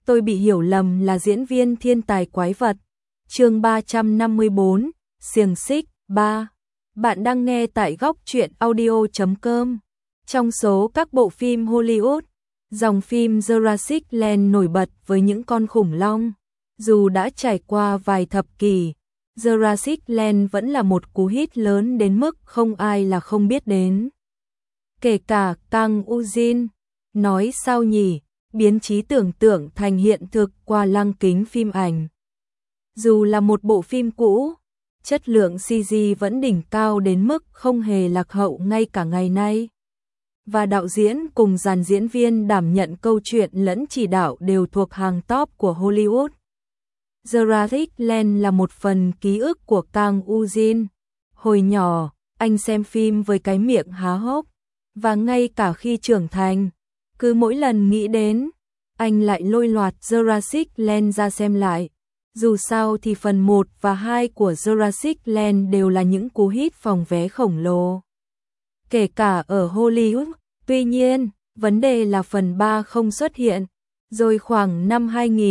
tôi bị hiểu lầm là diễn viên thiên tài quái vật. Chương 354, xiềng xích 3. Bạn đang nghe tại góc truyện audio.com. Trong số các bộ phim Hollywood, dòng phim Jurassic Land nổi bật với những con khủng long. Dù đã trải qua vài thập kỷ, Jurassic Land vẫn là một cú hit lớn đến mức không ai là không biết đến. Kể cả Kang Ujin, nói sao nhỉ, biến trí tưởng tượng thành hiện thực qua lăng kính phim ảnh. Dù là một bộ phim cũ, chất lượng CG vẫn đỉnh cao đến mức không hề lạc hậu ngay cả ngày nay. Và đạo diễn cùng dàn diễn viên đảm nhận câu chuyện lẫn chỉ đạo đều thuộc hàng top của Hollywood. Jurassic Land là một phần ký ức của Kang Ujin. Hồi nhỏ, anh xem phim với cái miệng há hốc, và ngay cả khi trưởng thành, cứ mỗi lần nghĩ đến, anh lại lôi loạt Jurassic Land ra xem lại. Dù sao thì phần 1 và 2 của Jurassic Land đều là những cú hit phòng vé khổng lồ. Kể cả ở Hollywood, tuy nhiên, vấn đề là phần 3 không xuất hiện. Rồi khoảng năm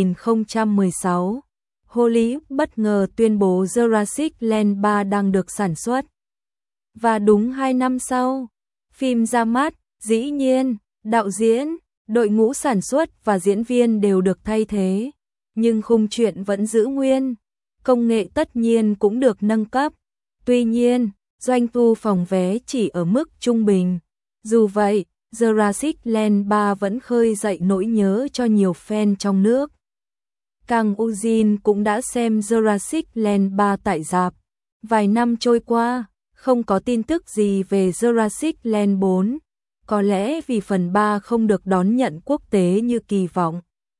2016, Hollywood bất ngờ tuyên bố Jurassic Land 3 đang được sản xuất. Và đúng 2 năm sau, phim ra mắt, dĩ nhiên, đạo diễn, đội ngũ sản xuất và diễn viên đều được thay thế. Nhưng khung truyện vẫn giữ nguyên, công nghệ tất nhiên cũng được nâng cấp. Tuy nhiên, doanh thu phòng vé chỉ ở mức trung bình. Dù vậy, Jurassic Land 3 vẫn khơi dậy nỗi nhớ cho nhiều fan trong nước. Kang Ujin cũng đã xem Jurassic Land 3 tại rạp. Vài năm trôi qua, không có tin tức gì về Jurassic Land 4. Có lẽ vì phần 3 không được đón nhận quốc tế như kỳ vọng.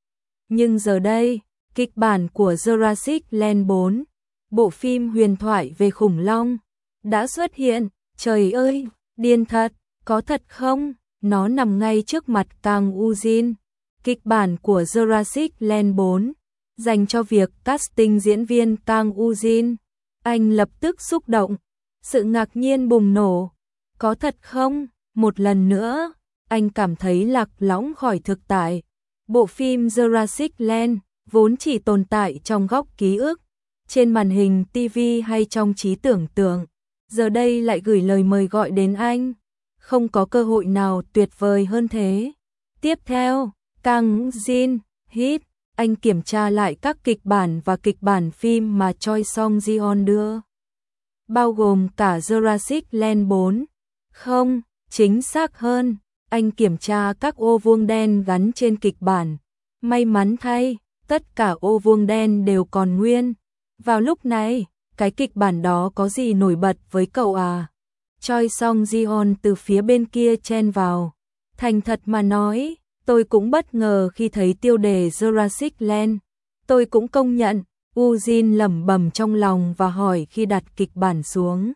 Nhưng giờ đây, kịch bản của Jurassic Land 4, bộ phim huyền thoại về khủng long, đã xuất hiện. Trời ơi, điên thật, có thật không? Nó nằm ngay trước mặt Kang Ujin. Kịch bản của Jurassic Land 4, dành cho việc casting diễn viên Kang Ujin. Anh lập tức xúc động, sự ngạc nhiên bùng nổ. Có thật không? Một lần nữa, anh cảm thấy lạc lõng khỏi thực tại. Bộ phim Jurassic Land vốn chỉ tồn tại trong góc ký ức, trên màn hình TV hay trong trí tưởng tượng, giờ đây lại gửi lời mời gọi đến anh. Không có cơ hội nào tuyệt vời hơn thế. Tiếp theo, Kang Jin hit, anh kiểm tra lại các kịch bản và kịch bản phim mà Choi Song-jeon đưa, bao gồm cả Jurassic Land 4. Không, chính xác hơn, anh kiểm tra các ô vuông đen gắn trên kịch bản. May mắn thay, tất cả ô vuông đen đều còn nguyên. Vào lúc này, cái kịch bản đó có gì nổi bật với cậu à? Choi Song-jeon từ phía bên kia chen vào. Thành thật mà nói, tôi cũng bất ngờ khi thấy tiêu đề Jurassic Land. Tôi cũng công nhận, Ujin lẩm bẩm trong lòng và hỏi khi đặt kịch bản xuống.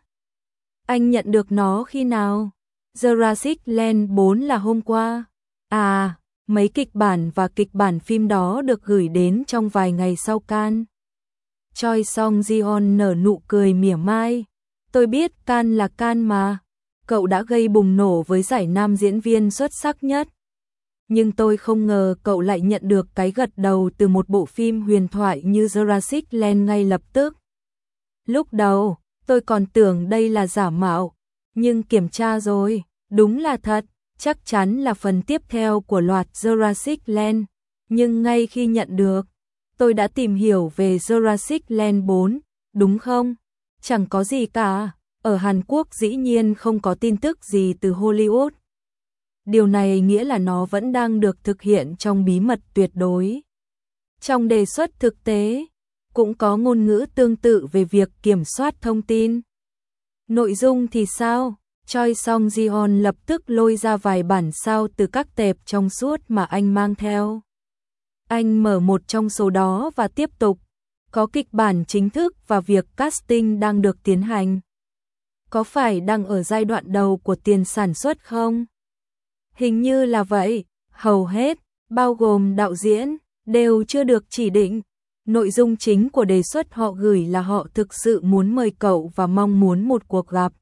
Anh nhận được nó khi nào? Jurassic Land 4 là hôm qua. À, mấy kịch bản và kịch bản phim đó được gửi đến trong vài ngày sau Cannes. Choi Song-jeon nở nụ cười mỉa mai. Tôi biết Cannes là Cannes mà. Cậu đã gây bùng nổ với giải nam diễn viên xuất sắc nhất. Nhưng tôi không ngờ cậu lại nhận được cái gật đầu từ một bộ phim huyền thoại như Jurassic Land ngay lập tức. Lúc đầu, tôi còn tưởng đây là giả mạo. Nhưng kiểm tra rồi, đúng là thật. Chắc chắn là phần tiếp theo của loạt Jurassic Land. Nhưng ngay khi nhận được, tôi đã tìm hiểu về Jurassic Land 4, đúng không? Chẳng có gì cả. Ở Hàn Quốc dĩ nhiên không có tin tức gì từ Hollywood. Điều này nghĩa là nó vẫn đang được thực hiện trong bí mật tuyệt đối. Trong đề xuất thực tế, cũng có ngôn ngữ tương tự về việc kiểm soát thông tin. Nội dung thì sao? Choi Song-jeon lập tức lôi ra vài bản sao từ các tệp trong suốt mà anh mang theo. Anh mở một trong số đó và tiếp tục. Có kịch bản chính thức và việc casting đang được tiến hành. Có phải đang ở giai đoạn đầu của tiền sản xuất không? Hình như là vậy, hầu hết, bao gồm đạo diễn, đều chưa được chỉ định. Nội dung chính của đề xuất họ gửi là họ thực sự muốn mời cậu và mong muốn một cuộc gặp.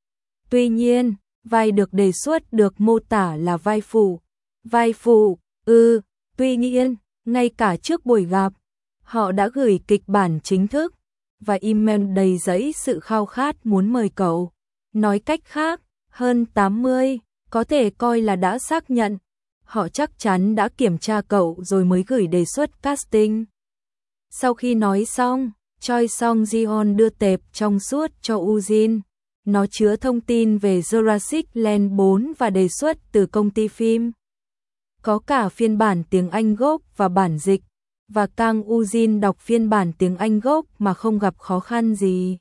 Tuy nhiên, vai được đề xuất được mô tả là vai phụ. Vai phụ, tuy nhiên, Ngay cả trước buổi gặp, họ đã gửi kịch bản chính thức và email đầy dẫy sự khao khát muốn mời cậu. Nói cách khác, hơn 80 có thể coi là đã xác nhận. Họ chắc chắn đã kiểm tra cậu rồi mới gửi đề xuất casting. Sau khi nói xong, Choi Song Ji-on đưa tệp trong suốt cho Ujin. Nó chứa thông tin về Jurassic Land 4 và đề xuất từ công ty phim. Có cả phiên bản tiếng Anh gốc và bản dịch, và Kang Ujin đọc phiên bản tiếng Anh gốc mà không gặp khó khăn gì.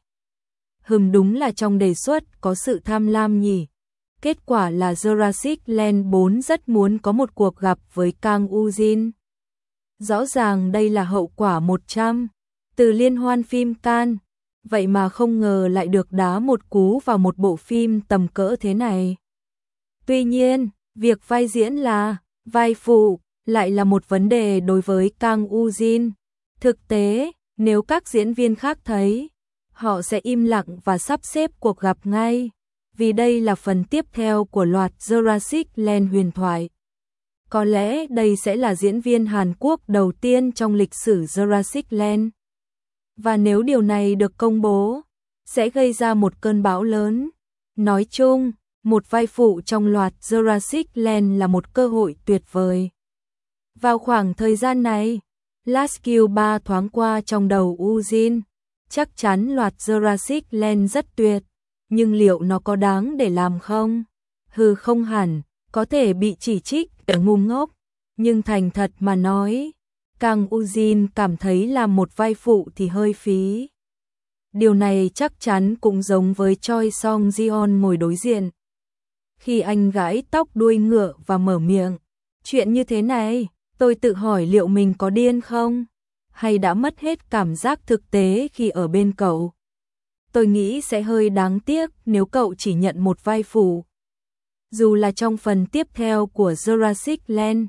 Đúng là trong đề xuất có sự tham lam nhỉ. Kết quả là Jurassic Land 4 rất muốn có một cuộc gặp với Kang Ujin. Rõ ràng đây là hậu quả 100 từ liên hoan phim Cannes, vậy mà không ngờ lại được đá một cú vào một bộ phim tầm cỡ thế này. Tuy nhiên, việc vai diễn là vai phụ lại là một vấn đề đối với Kang Ujin. Thực tế, nếu các diễn viên khác thấy, họ sẽ im lặng và sắp xếp cuộc gặp ngay, vì đây là phần tiếp theo của loạt Jurassic Land huyền thoại. Có lẽ đây sẽ là diễn viên Hàn Quốc đầu tiên trong lịch sử Jurassic Land. Và nếu điều này được công bố, sẽ gây ra một cơn bão lớn. Nói chung, một vai phụ trong loạt Jurassic Land là một cơ hội tuyệt vời. Vào khoảng thời gian này, Last Kill 3 thoáng qua trong đầu Ujin. Chắc chắn loạt Jurassic Land rất tuyệt, nhưng liệu nó có đáng để làm không? Không hẳn, có thể bị chỉ trích để ngu ngốc, nhưng thành thật mà nói, Kang Ujin cảm thấy làm một vai phụ thì hơi phí. Điều này chắc chắn cũng giống với Choi Song Ji-on ngồi đối diện. Khi anh gãi tóc đuôi ngựa và mở miệng, chuyện như thế này, tôi tự hỏi liệu mình có điên không? Hay đã mất hết cảm giác thực tế khi ở bên cậu? Tôi nghĩ sẽ hơi đáng tiếc nếu cậu chỉ nhận một vai phụ. Dù là trong phần tiếp theo của Jurassic Land.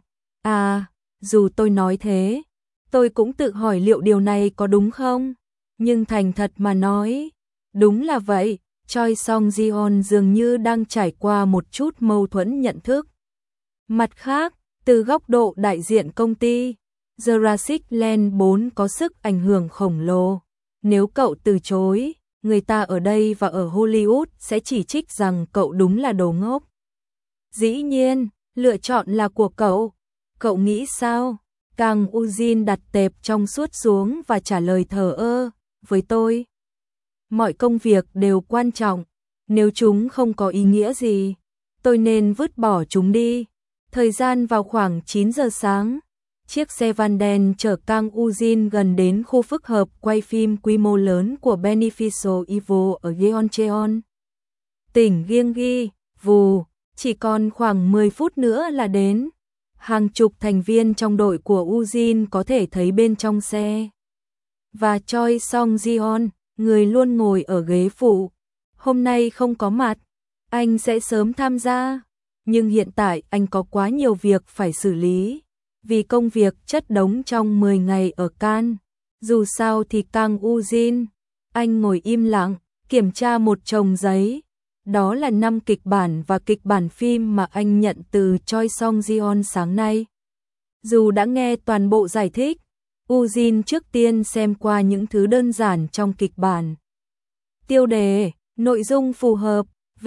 Dù tôi nói thế, tôi cũng tự hỏi liệu điều này có đúng không? Nhưng thành thật mà nói, đúng là vậy, Choi Song Ji-on dường như đang trải qua một chút mâu thuẫn nhận thức. Mặt khác, từ góc độ đại diện công ty, Jurassic Land 4 có sức ảnh hưởng khổng lồ. Nếu cậu từ chối, người ta ở đây và ở Hollywood sẽ chỉ trích rằng cậu đúng là đồ ngốc. Dĩ nhiên, lựa chọn là của cậu. Cậu nghĩ sao? Kang Ujin đặt tệp trong suốt xuống và trả lời thờ ơ, với tôi. Mọi công việc đều quan trọng, nếu chúng không có ý nghĩa gì, tôi nên vứt bỏ chúng đi. Thời gian vào khoảng 9 giờ sáng, chiếc xe van đen chở Kang Ujin gần đến khu phức hợp quay phim quy mô lớn của Beneficial Evil ở Yeoncheon, tỉnh Gyeonggi. Chỉ còn khoảng 10 phút nữa là đến. Hàng chục thành viên trong đội của Ujin có thể thấy bên trong xe. Và Choi Song Ji-on, người luôn ngồi ở ghế phụ, hôm nay không có mặt. Anh sẽ sớm tham gia, nhưng hiện tại anh có quá nhiều việc phải xử lý, vì công việc chất đống trong 10 ngày ở Cannes. Dù sao thì Kang Ujin, anh ngồi im lặng, kiểm tra một chồng giấy. Đó là 5 kịch bản và kịch bản phim mà anh nhận từ Choi Song Ji-on sáng nay. Dù đã nghe toàn bộ giải thích, Ujin trước tiên xem qua những thứ đơn giản trong kịch bản. Tiêu đề, nội dung phù hợp,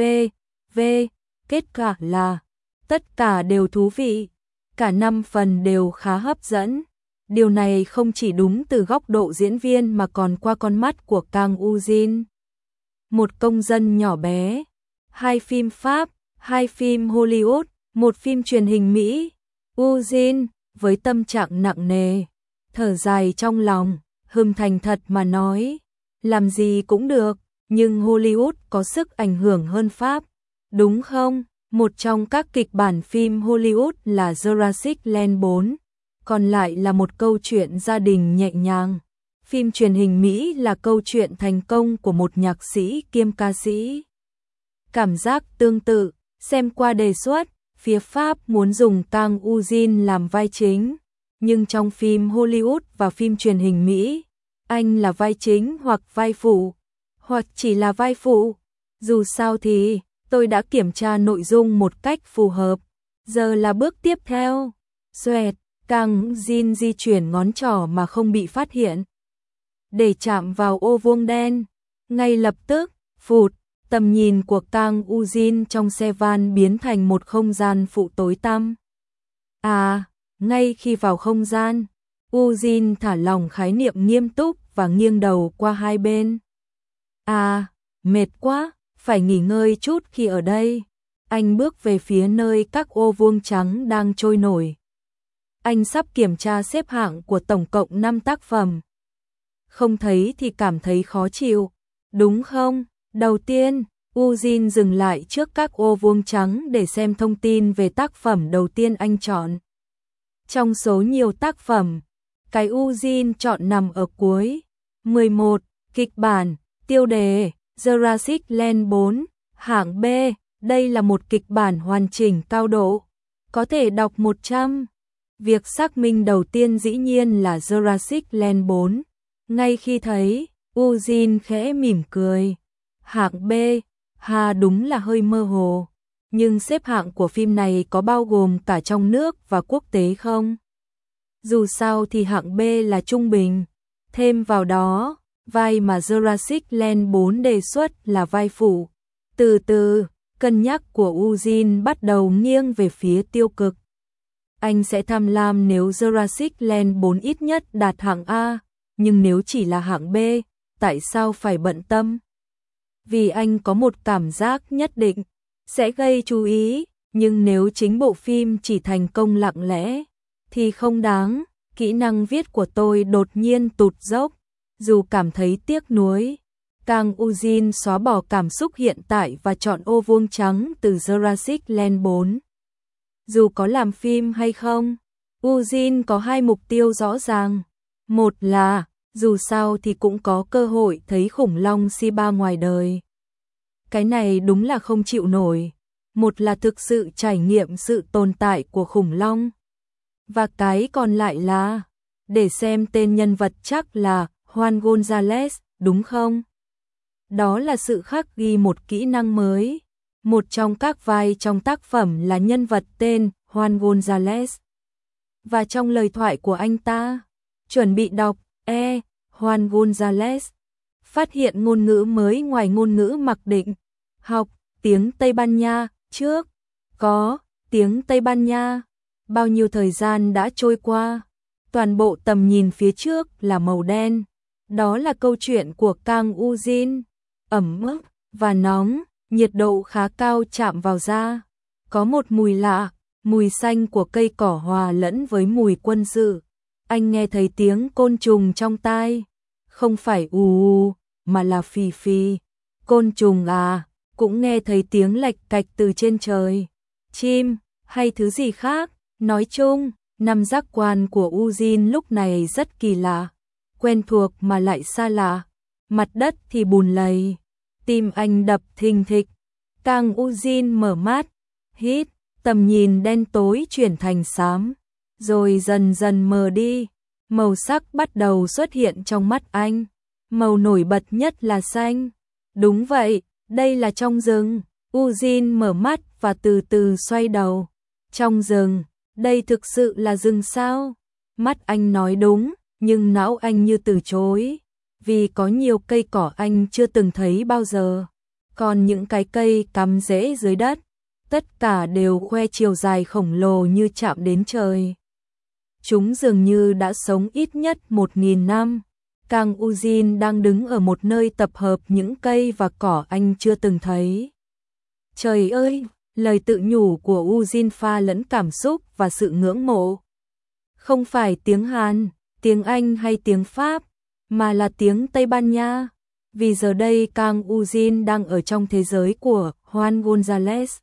kết quả là tất cả đều thú vị, cả 5 phần đều khá hấp dẫn. Điều này không chỉ đúng từ góc độ diễn viên mà còn qua con mắt của Kang Ujin. Một công dân nhỏ bé, 2 phim Pháp, 2 phim Hollywood, 1 phim truyền hình Mỹ. Ujin, với tâm trạng nặng nề, thở dài trong lòng, thành thật mà nói, làm gì cũng được, nhưng Hollywood có sức ảnh hưởng hơn Pháp, đúng không? Một trong các kịch bản phim Hollywood là Jurassic Land 4, còn lại là một câu chuyện gia đình nhẹ nhàng. Phim truyền hình Mỹ là câu chuyện thành công của một nhạc sĩ kiêm ca sĩ. Cảm giác tương tự, xem qua đề xuất, phía Pháp muốn dùng Kang Ujin làm vai chính, nhưng trong phim Hollywood và phim truyền hình Mỹ, anh là vai chính hoặc vai phụ, hoặc chỉ là vai phụ. Dù sao thì, tôi đã kiểm tra nội dung một cách phù hợp, giờ là bước tiếp theo. Xoẹt, Kang Jin di chuyển ngón trỏ mà không bị phát hiện, để chạm vào ô vuông đen. Ngay lập tức, phụt, tầm nhìn của Kang Jin trong xe van biến thành một không gian phụ tối tăm. Ngay khi vào không gian, Jin thả lỏng khái niệm nghiêm túc và nghiêng đầu qua hai bên. Mệt quá, phải nghỉ ngơi chút khi ở đây. Anh bước về phía nơi các ô vuông trắng đang trôi nổi. Anh sắp kiểm tra xếp hạng của tổng cộng 5 tác phẩm. Không thấy thì cảm thấy khó chịu, đúng không? Đầu tiên, Jin dừng lại trước các ô vuông trắng để xem thông tin về tác phẩm đầu tiên anh chọn. Trong số nhiều tác phẩm, cái Jin chọn nằm ở cuối. 11. Kịch bản, tiêu đề, Jurassic Land 4, hạng B. Đây là một kịch bản hoàn chỉnh cao độ, có thể đọc 100. Việc xác minh đầu tiên dĩ nhiên là Jurassic Land 4. Ngay khi thấy, Jin khẽ mỉm cười. Hạng B, đúng là hơi mơ hồ. Nhưng xếp hạng của phim này có bao gồm cả trong nước và quốc tế không? Dù sao thì hạng B là trung bình. Thêm vào đó, vai mà Jurassic Land 4 đề xuất là vai phụ. Từ từ, cân nhắc của Jin bắt đầu nghiêng về phía tiêu cực. Anh sẽ tham lam nếu Jurassic Land 4 ít nhất đạt hạng A, nhưng nếu chỉ là hạng B, tại sao phải bận tâm? Vì anh có một cảm giác nhất định sẽ gây chú ý, nhưng nếu chính bộ phim chỉ thành công lặng lẽ thì không đáng. Kỹ năng viết của tôi đột nhiên tụt dốc, dù cảm thấy tiếc nuối. Kang Jin xóa bỏ cảm xúc hiện tại và chọn ô vuông trắng từ Jurassic Land 4. Dù có làm phim hay không, Jin có hai mục tiêu rõ ràng. Một là, dù sao thì cũng có cơ hội thấy khủng long Shiba ngoài đời. Cái này đúng là không chịu nổi. Một là thực sự trải nghiệm sự tồn tại của khủng long. Và cái còn lại là, để xem tên nhân vật chắc là Juan Gonzalez, đúng không? Đó là sự khắc ghi một kỹ năng mới. Một trong các vai trong tác phẩm là nhân vật tên Juan Gonzalez. Và trong lời thoại của anh ta, chuẩn bị đọc Juan Gonzalez, phát hiện ngôn ngữ mới ngoài ngôn ngữ mặc định, học tiếng Tây Ban Nha trước, có tiếng Tây Ban Nha. Bao nhiêu thời gian đã trôi qua, toàn bộ tầm nhìn phía trước là màu đen. Đó là câu chuyện của Kang Jin, ẩm ướt và nóng, nhiệt độ khá cao chạm vào da. Có một mùi lạ, mùi xanh của cây cỏ hòa lẫn với mùi quân sự. Anh nghe thấy tiếng côn trùng trong tai, không phải ù mà là phì phì. Côn trùng cũng nghe thấy tiếng lạch cạch từ trên trời. Chim hay thứ gì khác. Nói chung, năm giác quan của Jin lúc này rất kỳ lạ, quen thuộc mà lại xa lạ. Mặt đất thì bùn lầy, tim anh đập thình thịch. Kang Jin mở mắt, hít, tầm nhìn đen tối chuyển thành xám, rồi dần dần mờ đi. Màu sắc bắt đầu xuất hiện trong mắt anh. Màu nổi bật nhất là xanh. Đúng vậy, đây là trong rừng. Jin mở mắt và từ từ xoay đầu. Trong rừng. Đây thực sự là rừng sao? Mắt anh nói đúng, nhưng não anh như từ chối. Vì có nhiều cây cỏ anh chưa từng thấy bao giờ. Còn những cái cây cắm rễ dưới đất, tất cả đều khoe chiều dài khổng lồ như chạm đến trời. Chúng dường như đã sống ít nhất 1000 năm. Kang Jin đang đứng ở một nơi tập hợp những cây và cỏ anh chưa từng thấy. Trời ơi! Lời tự nhủ của Jin pha lẫn cảm xúc và sự ngưỡng mộ. Không phải tiếng Hàn, tiếng Anh hay tiếng Pháp, mà là tiếng Tây Ban Nha. Vì giờ đây Kang Jin đang ở trong thế giới của Juan Gonzalez.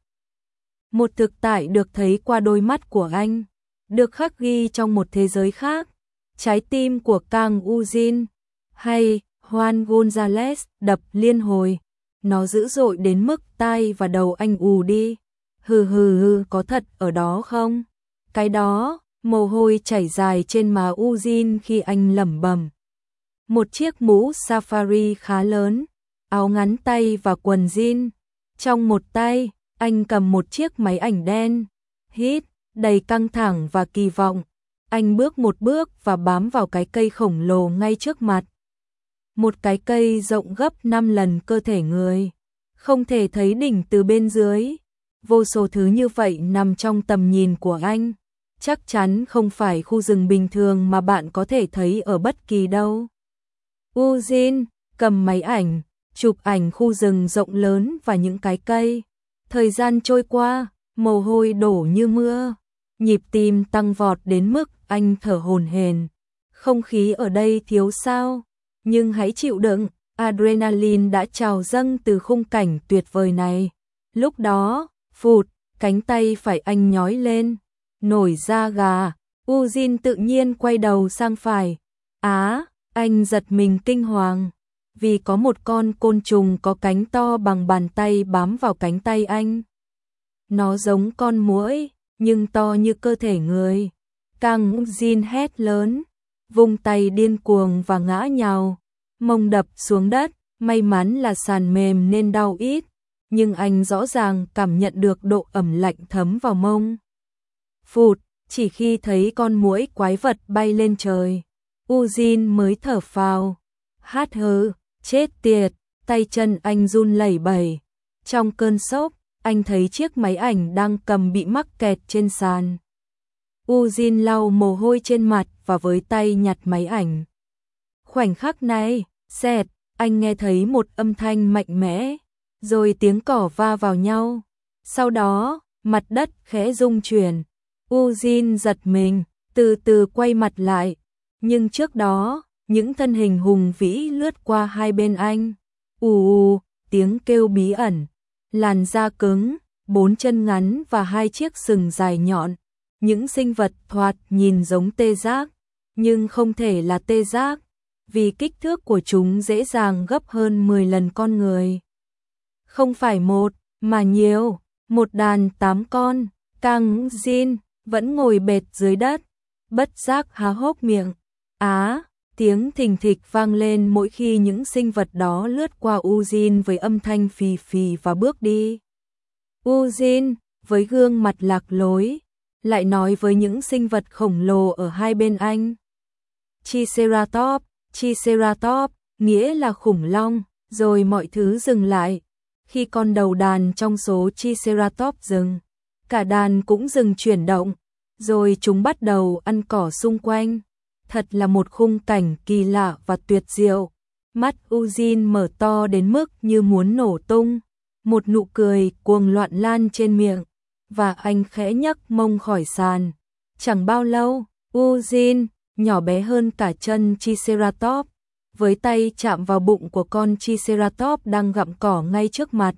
Một thực tại được thấy qua đôi mắt của anh, được khắc ghi trong một thế giới khác. Trái tim của Kang Jin hay Juan Gonzalez đập liên hồi. Nó dữ dội đến mức tai và đầu anh ù đi. Hừ, có thật ở đó không? Cái đó, mồ hôi chảy dài trên má Jin khi anh lẩm bẩm. Một chiếc mũ safari khá lớn, áo ngắn tay và quần jean. Trong một tay, anh cầm một chiếc máy ảnh đen. Hít, đầy căng thẳng và kỳ vọng. Anh bước một bước và bám vào cái cây khổng lồ ngay trước mặt. Một cái cây rộng gấp 5 lần cơ thể người. Không thể thấy đỉnh từ bên dưới. Vô số thứ như vậy nằm trong tầm nhìn của anh. Chắc chắn không phải khu rừng bình thường mà bạn có thể thấy ở bất kỳ đâu. Eugene cầm máy ảnh, chụp ảnh khu rừng rộng lớn và những cái cây. Thời gian trôi qua, mồ hôi đổ như mưa. Nhịp tim tăng vọt đến mức anh thở hổn hển. Không khí ở đây thiếu sao? Nhưng hãy chịu đựng, adrenaline đã trào dâng từ khung cảnh tuyệt vời này. Lúc đó, phụt, cánh tay phải anh nhói lên, nổi da gà. Eugene tự nhiên quay đầu sang phải. Anh giật mình kinh hoàng, vì có một con côn trùng có cánh to bằng bàn tay bám vào cánh tay anh. Nó giống con muỗi, nhưng to như cơ thể người. Kang Eugene hét lớn, vung tay điên cuồng và ngã nhào, mông đập xuống đất. May mắn là sàn mềm nên đau ít, nhưng anh rõ ràng cảm nhận được độ ẩm lạnh thấm vào mông. Phụt, chỉ khi thấy con muỗi quái vật bay lên trời, Eugene mới thở phào. Hát hừ, chết tiệt, tay chân anh run lẩy bẩy. Trong cơn sốc, anh thấy chiếc máy ảnh đang cầm bị mắc kẹt trên sàn. Eugene lau mồ hôi trên mặt và với tay nhặt máy ảnh. Khoảnh khắc này, xẹt, anh nghe thấy một âm thanh mạnh mẽ, rồi tiếng cỏ va vào nhau. Sau đó, mặt đất khẽ rung chuyển. Eugene giật mình, từ từ quay mặt lại. Nhưng trước đó, những thân hình hùng vĩ lướt qua hai bên anh. Tiếng kêu bí ẩn. Làn da cứng, 4 chân ngắn và 2 chiếc sừng dài nhọn. Những sinh vật thoạt nhìn giống tê giác, nhưng không thể là tê giác, vì kích thước của chúng dễ dàng gấp hơn 10 lần con người. Không phải một, mà nhiều, một đàn 8 con. Kang Eugene vẫn ngồi bệt dưới đất, bất giác há hốc miệng. Tiếng thình thịch vang lên mỗi khi những sinh vật đó lướt qua Eugene với âm thanh phì phì và bước đi. Eugene, với gương mặt lạc lối, lại nói với những sinh vật khổng lồ ở hai bên anh. Triceratops, nghĩa là khủng long, rồi mọi thứ dừng lại. Khi con đầu đàn trong số Triceratops dừng, cả đàn cũng dừng chuyển động, rồi chúng bắt đầu ăn cỏ xung quanh. Thật là một khung cảnh kỳ lạ và tuyệt diệu. Mắt Eugene mở to đến mức như muốn nổ tung. Một nụ cười cuồng loạn lan trên miệng, và anh khẽ nhấc mông khỏi sàn. Chẳng bao lâu, Eugene, nhỏ bé hơn cả chân Triceratops, với tay chạm vào bụng của con Triceratops đang gặm cỏ ngay trước mặt.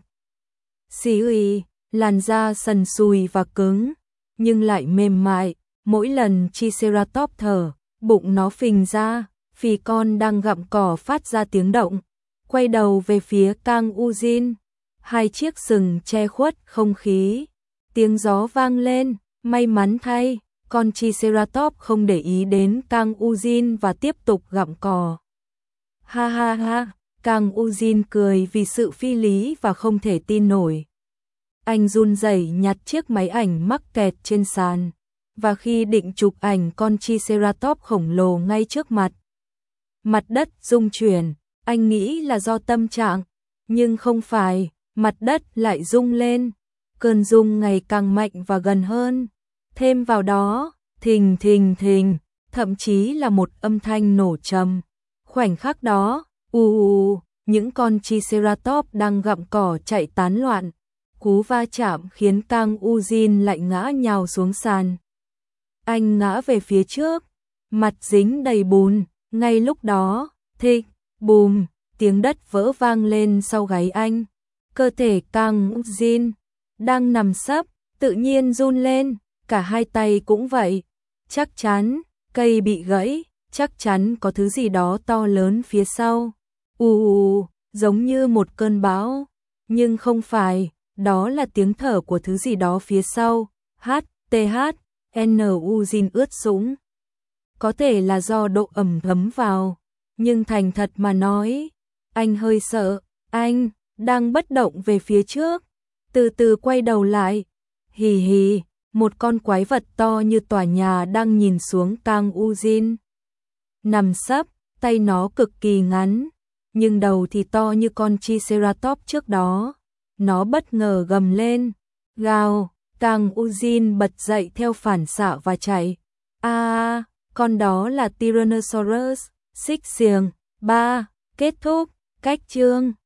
Làn da sần sùi và cứng, nhưng lại mềm mại. Mỗi lần Triceratops thở, bụng nó phình ra, vì con đang gặm cỏ phát ra tiếng động. Quay đầu về phía Kang Eugene, 2 chiếc sừng che khuất không khí. Tiếng gió vang lên, may mắn thay, con Triceratops không để ý đến Kang Eugene và tiếp tục gặm cỏ. Ha ha ha, Kang Eugene cười vì sự phi lý và không thể tin nổi. Anh run rẩy nhặt chiếc máy ảnh mắc kẹt trên sàn, và khi định chụp ảnh con Triceratops khổng lồ ngay trước mặt. Mặt đất rung chuyển, anh nghĩ là do tâm trạng, nhưng không phải, mặt đất lại rung lên. Cơn rung ngày càng mạnh và gần hơn. Thêm vào đó, thình thình thình, thậm chí là một âm thanh nổ trầm. Khoảnh khắc đó, những con Triceratops đang gặm cỏ chạy tán loạn. Cú va chạm khiến Kang Eugene lại ngã nhào xuống sàn. Anh ngã về phía trước, mặt dính đầy bùn. Ngay lúc đó, thịch, bùm, tiếng đất vỡ vang lên sau gáy anh. Cơ thể Kang Eugene đang nằm sấp, tự nhiên run lên, cả hai tay cũng vậy. Chắc chắn, cây bị gãy, chắc chắn có thứ gì đó to lớn phía sau. Giống như một cơn bão, nhưng không phải, đó là tiếng thở của thứ gì đó phía sau. Eugene ướt sũng. Có thể là do độ ẩm thấm vào, nhưng thành thật mà nói, anh hơi sợ. Anh đang bất động về phía trước, từ từ quay đầu lại. Hì hì, một con quái vật to như tòa nhà đang nhìn xuống Kang Ujin. Nằm sấp, tay nó cực kỳ ngắn, nhưng đầu thì to như con Triceratops trước đó. Nó bất ngờ gầm lên, gào, Kang Ujin bật dậy theo phản xạ và chạy. Con đó là Tyrannosaurus, xích xiềng. 3. Kết thúc, cách chương.